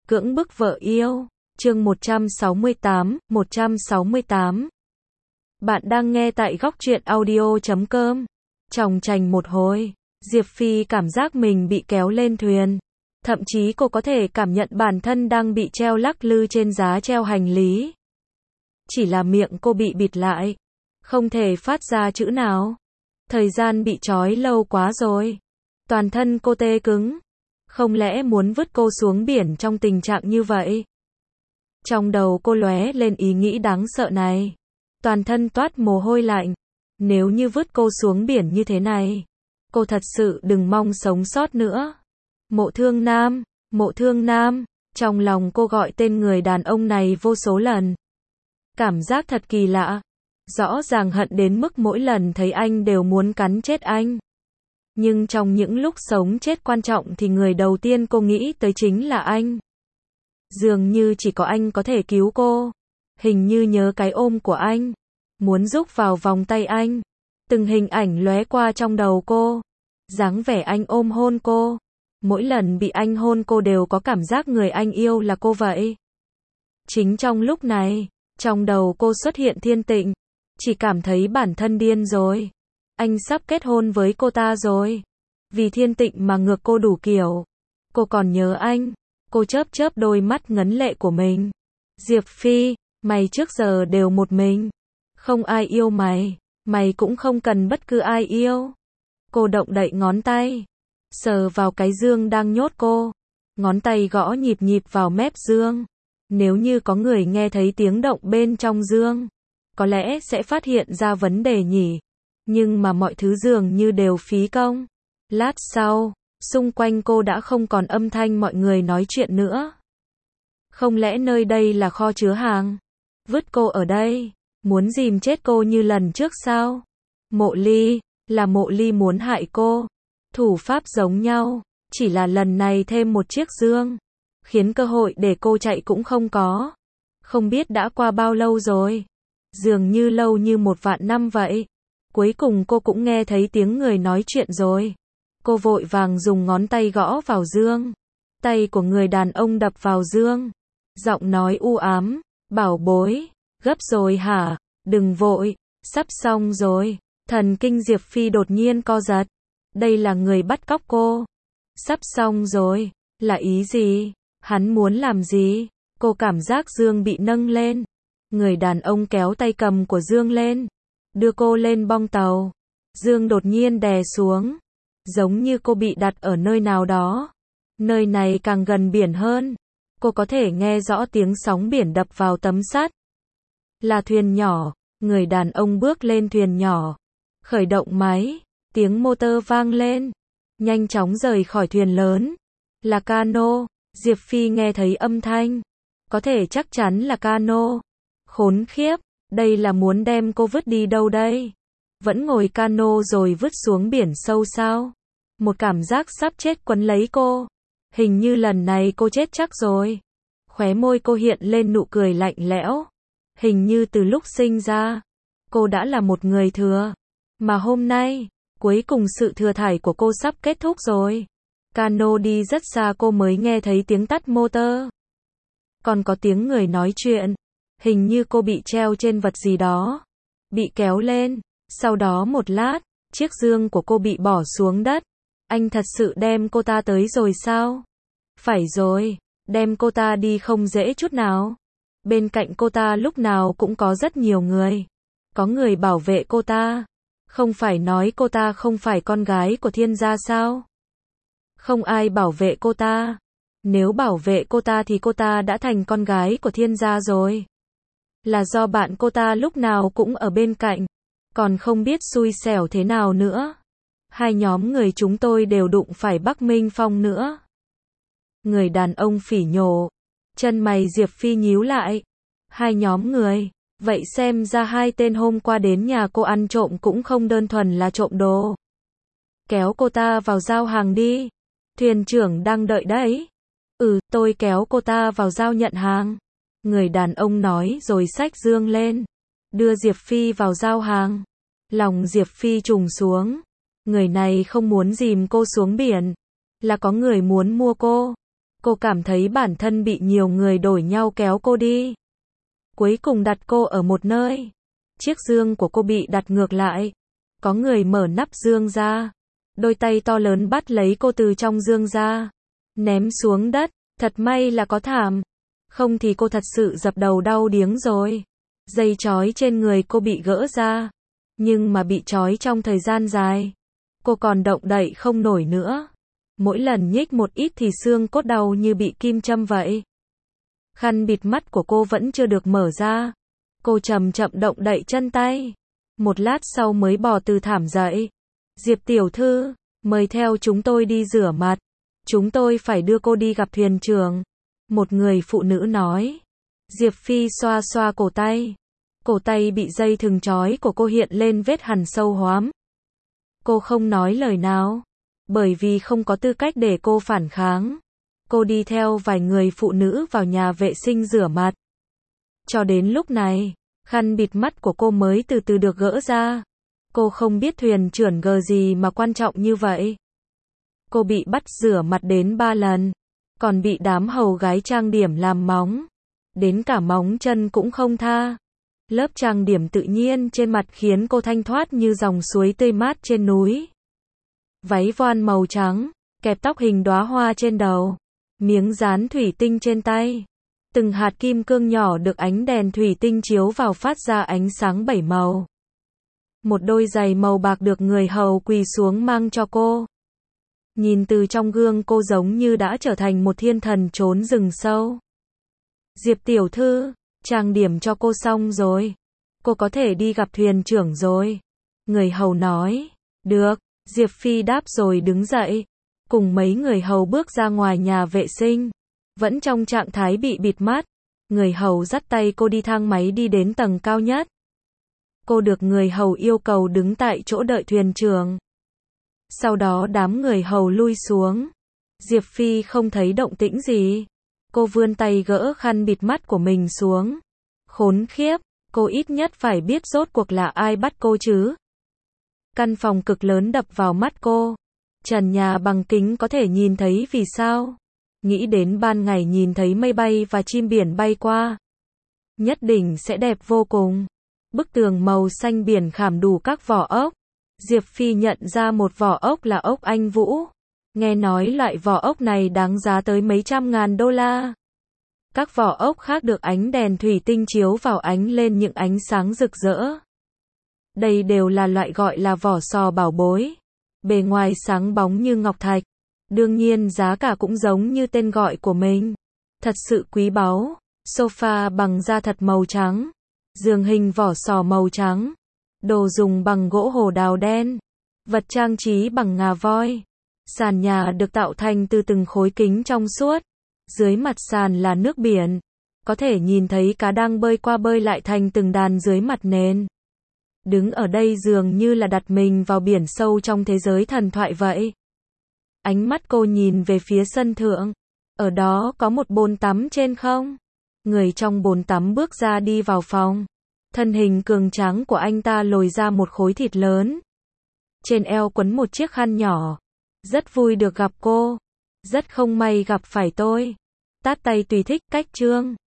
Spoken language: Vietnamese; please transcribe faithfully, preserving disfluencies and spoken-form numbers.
Cưỡng bức vợ yêu, chương một trăm sáu mươi tám, một trăm sáu mươi tám. Bạn đang nghe tại góc truyện audio chấm com. Chòng chành một hồi, Diệp Phi cảm giác mình bị kéo lên thuyền. Thậm chí cô có thể cảm nhận bản thân đang bị treo lắc lư trên giá treo hành lý. Chỉ là miệng cô bị bịt lại, không thể phát ra chữ nào. Thời gian bị trói lâu quá rồi. Toàn thân cô tê cứng. Không lẽ muốn vứt cô xuống biển trong tình trạng như vậy? Trong đầu cô lóe lên ý nghĩ đáng sợ này. Toàn thân toát mồ hôi lạnh. Nếu như vứt cô xuống biển như thế này, cô thật sự đừng mong sống sót nữa. Mộ Thương Nam, Mộ Thương Nam, trong lòng cô gọi tên người đàn ông này vô số lần. Cảm giác thật kỳ lạ. Rõ ràng hận đến mức mỗi lần thấy anh đều muốn cắn chết anh. Nhưng trong những lúc sống chết quan trọng thì người đầu tiên cô nghĩ tới chính là anh. Dường như chỉ có anh có thể cứu cô. Hình như nhớ cái ôm của anh. Muốn rúc vào vòng tay anh. Từng hình ảnh lóe qua trong đầu cô. Dáng vẻ anh ôm hôn cô. Mỗi lần bị anh hôn cô đều có cảm giác người anh yêu là cô vậy. Chính trong lúc này, trong đầu cô xuất hiện Thiên Tịnh. Chỉ cảm thấy bản thân điên rồi. Anh sắp kết hôn với cô ta rồi. Vì Thiên Tịnh mà ngược cô đủ kiểu. Cô còn nhớ anh. Cô chớp chớp đôi mắt ngấn lệ của mình. Diệp Phi, mày trước giờ đều một mình. Không ai yêu mày. Mày cũng không cần bất cứ ai yêu. Cô động đậy ngón tay. Sờ vào cái dương đang nhốt cô. Ngón tay gõ nhịp nhịp vào mép dương. Nếu như có người nghe thấy tiếng động bên trong dương, có lẽ sẽ phát hiện ra vấn đề nhỉ. Nhưng mà mọi thứ dường như đều phí công. Lát sau, xung quanh cô đã không còn âm thanh mọi người nói chuyện nữa. Không lẽ nơi đây là kho chứa hàng? Vứt cô ở đây, muốn dìm chết cô như lần trước sao? Mộ Ly, là Mộ Ly muốn hại cô. Thủ pháp giống nhau, chỉ là lần này thêm một chiếc dương, khiến cơ hội để cô chạy cũng không có. Không biết đã qua bao lâu rồi. Dường như lâu như một vạn năm vậy. Cuối cùng cô cũng nghe thấy tiếng người nói chuyện rồi. Cô vội vàng dùng ngón tay gõ vào dương. Tay của người đàn ông đập vào dương. Giọng nói u ám, bảo bối, gấp rồi hả? Đừng vội, sắp xong rồi. Thần kinh Diệp Phi đột nhiên co giật. Đây là người bắt cóc cô. Sắp xong rồi, là ý gì? Hắn muốn làm gì? Cô cảm giác dương bị nâng lên. Người đàn ông kéo tay cầm của dương lên. Đưa cô lên bong tàu. Dương đột nhiên đè xuống. Giống như cô bị đặt ở nơi nào đó. Nơi này càng gần biển hơn. Cô có thể nghe rõ tiếng sóng biển đập vào tấm sắt. Là thuyền nhỏ. Người đàn ông bước lên thuyền nhỏ. Khởi động máy. Tiếng motor vang lên. Nhanh chóng rời khỏi thuyền lớn. Là cano. Diệp Phi nghe thấy âm thanh. Có thể chắc chắn là cano. Khốn khiếp. Đây là muốn đem cô vứt đi đâu đây? Vẫn ngồi cano rồi vứt xuống biển sâu sao? Một cảm giác sắp chết quấn lấy cô. Hình như lần này cô chết chắc rồi. Khóe môi cô hiện lên nụ cười lạnh lẽo. Hình như từ lúc sinh ra, cô đã là một người thừa. Mà hôm nay, cuối cùng sự thừa thải của cô sắp kết thúc rồi. Cano đi rất xa cô mới nghe thấy tiếng tắt motor. Còn có tiếng người nói chuyện. Hình như cô bị treo trên vật gì đó. Bị kéo lên. Sau đó một lát, chiếc dương của cô bị bỏ xuống đất. Anh thật sự đem cô ta tới rồi sao? Phải rồi, đem cô ta đi không dễ chút nào. Bên cạnh cô ta lúc nào cũng có rất nhiều người. Có người bảo vệ cô ta. Không phải nói cô ta không phải con gái của thiên gia sao? Không ai bảo vệ cô ta. Nếu bảo vệ cô ta thì cô ta đã thành con gái của thiên gia rồi. Là do bạn cô ta lúc nào cũng ở bên cạnh. Còn không biết xui xẻo thế nào nữa. Hai nhóm người chúng tôi đều đụng phải Bắc Minh Phong nữa. Người đàn ông phỉ nhổ. Chân mày Diệp Phi nhíu lại. Hai nhóm người. Vậy xem ra hai tên hôm qua đến nhà cô ăn trộm cũng không đơn thuần là trộm đồ. Kéo cô ta vào giao hàng đi. Thuyền trưởng đang đợi đấy. Ừ, tôi kéo cô ta vào giao nhận hàng. Người đàn ông nói rồi xách dương lên. Đưa Diệp Phi vào giao hàng. Lòng Diệp Phi trùng xuống. Người này không muốn dìm cô xuống biển. Là có người muốn mua cô. Cô cảm thấy bản thân bị nhiều người đổi nhau kéo cô đi. Cuối cùng đặt cô ở một nơi. Chiếc giường của cô bị đặt ngược lại. Có người mở nắp giường ra. Đôi tay to lớn bắt lấy cô từ trong giường ra. Ném xuống đất. Thật may là có thảm. Không thì cô thật sự dập đầu đau điếng rồi. Dây trói trên người cô bị gỡ ra. Nhưng mà bị trói trong thời gian dài. Cô còn động đậy không nổi nữa. Mỗi lần nhích một ít thì xương cốt đau như bị kim châm vậy. Khăn bịt mắt của cô vẫn chưa được mở ra. Cô chậm chậm động đậy chân tay. Một lát sau mới bò từ thảm dậy. Diệp tiểu thư, mời theo chúng tôi đi rửa mặt. Chúng tôi phải đưa cô đi gặp thuyền trưởng. Một người phụ nữ nói. Diệp Phi xoa xoa cổ tay. Cổ tay bị dây thừng trói của cô hiện lên vết hằn sâu hoắm. Cô không nói lời nào. Bởi vì không có tư cách để cô phản kháng. Cô đi theo vài người phụ nữ vào nhà vệ sinh rửa mặt. Cho đến lúc này, khăn bịt mắt của cô mới từ từ được gỡ ra. Cô không biết thuyền trưởng gờ gì mà quan trọng như vậy. Cô bị bắt rửa mặt đến ba lần. Còn bị đám hầu gái trang điểm làm móng. Đến cả móng chân cũng không tha. Lớp trang điểm tự nhiên trên mặt khiến cô thanh thoát như dòng suối tươi mát trên núi. Váy voan màu trắng, kẹp tóc hình đóa hoa trên đầu, miếng dán thủy tinh trên tay. Từng hạt kim cương nhỏ được ánh đèn thủy tinh chiếu vào phát ra ánh sáng bảy màu. Một đôi giày màu bạc được người hầu quỳ xuống mang cho cô. Nhìn từ trong gương cô giống như đã trở thành một thiên thần trốn rừng sâu. Diệp tiểu thư, trang điểm cho cô xong rồi. Cô có thể đi gặp thuyền trưởng rồi. Người hầu nói. Được. Diệp Phi đáp rồi đứng dậy. Cùng mấy người hầu bước ra ngoài nhà vệ sinh. Vẫn trong trạng thái bị bịt mắt. Người hầu dắt tay cô đi thang máy đi đến tầng cao nhất. Cô được người hầu yêu cầu đứng tại chỗ đợi thuyền trưởng. Sau đó đám người hầu lui xuống. Diệp Phi không thấy động tĩnh gì. Cô vươn tay gỡ khăn bịt mắt của mình xuống. Khốn khiếp, cô ít nhất phải biết rốt cuộc là ai bắt cô chứ. Căn phòng cực lớn đập vào mắt cô. Trần nhà bằng kính có thể nhìn thấy vì sao. Nghĩ đến ban ngày nhìn thấy mây bay và chim biển bay qua. Nhất định sẽ đẹp vô cùng. Bức tường màu xanh biển khảm đủ các vỏ ốc. Diệp Phi nhận ra một vỏ ốc là ốc Anh Vũ. Nghe nói loại vỏ ốc này đáng giá tới mấy trăm ngàn đô la. Các vỏ ốc khác được ánh đèn thủy tinh chiếu vào ánh lên những ánh sáng rực rỡ. Đây đều là loại gọi là vỏ sò bảo bối. Bề ngoài sáng bóng như ngọc thạch. Đương nhiên giá cả cũng giống như tên gọi của mình. Thật sự quý báu. Sofa bằng da thật màu trắng. Giường hình vỏ sò màu trắng. Đồ dùng bằng gỗ hồ đào đen. Vật trang trí bằng ngà voi. Sàn nhà được tạo thành từ từng khối kính trong suốt. Dưới mặt sàn là nước biển. Có thể nhìn thấy cá đang bơi qua bơi lại thành từng đàn dưới mặt nền. Đứng ở đây dường như là đặt mình vào biển sâu trong thế giới thần thoại vậy. Ánh mắt cô nhìn về phía sân thượng. Ở đó có một bồn tắm trên không. Người trong bồn tắm bước ra đi vào phòng. Thân hình cường tráng của anh ta lồi ra một khối thịt lớn. Trên eo quấn một chiếc khăn nhỏ. Rất vui được gặp cô. Rất không may gặp phải tôi. Tát tay tùy thích cách chương.